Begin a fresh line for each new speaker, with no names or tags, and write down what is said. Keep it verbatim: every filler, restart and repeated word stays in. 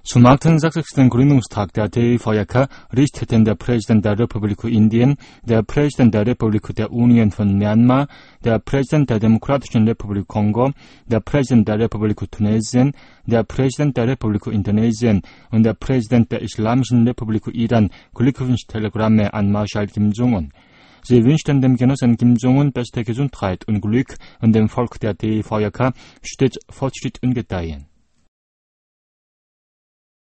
Zum achtundsechzigsten Gründungstag der D E V J K richteten der Präsident der Republik Indien, der Präsident der Republik der Union von Myanmar, der Präsident der Demokratischen Republik Kongo, der Präsident der Republik Tunesien, der Präsident der Republik Indonesien und der Präsident der Islamischen Republik Iran Glückwunschtelegramme an Marschall Kim Jong-un. Sie wünschten dem Genossen Kim Jong-un beste Gesundheit und Glück und dem Volk der D E V J K stets Fortschritt und Gedeihen.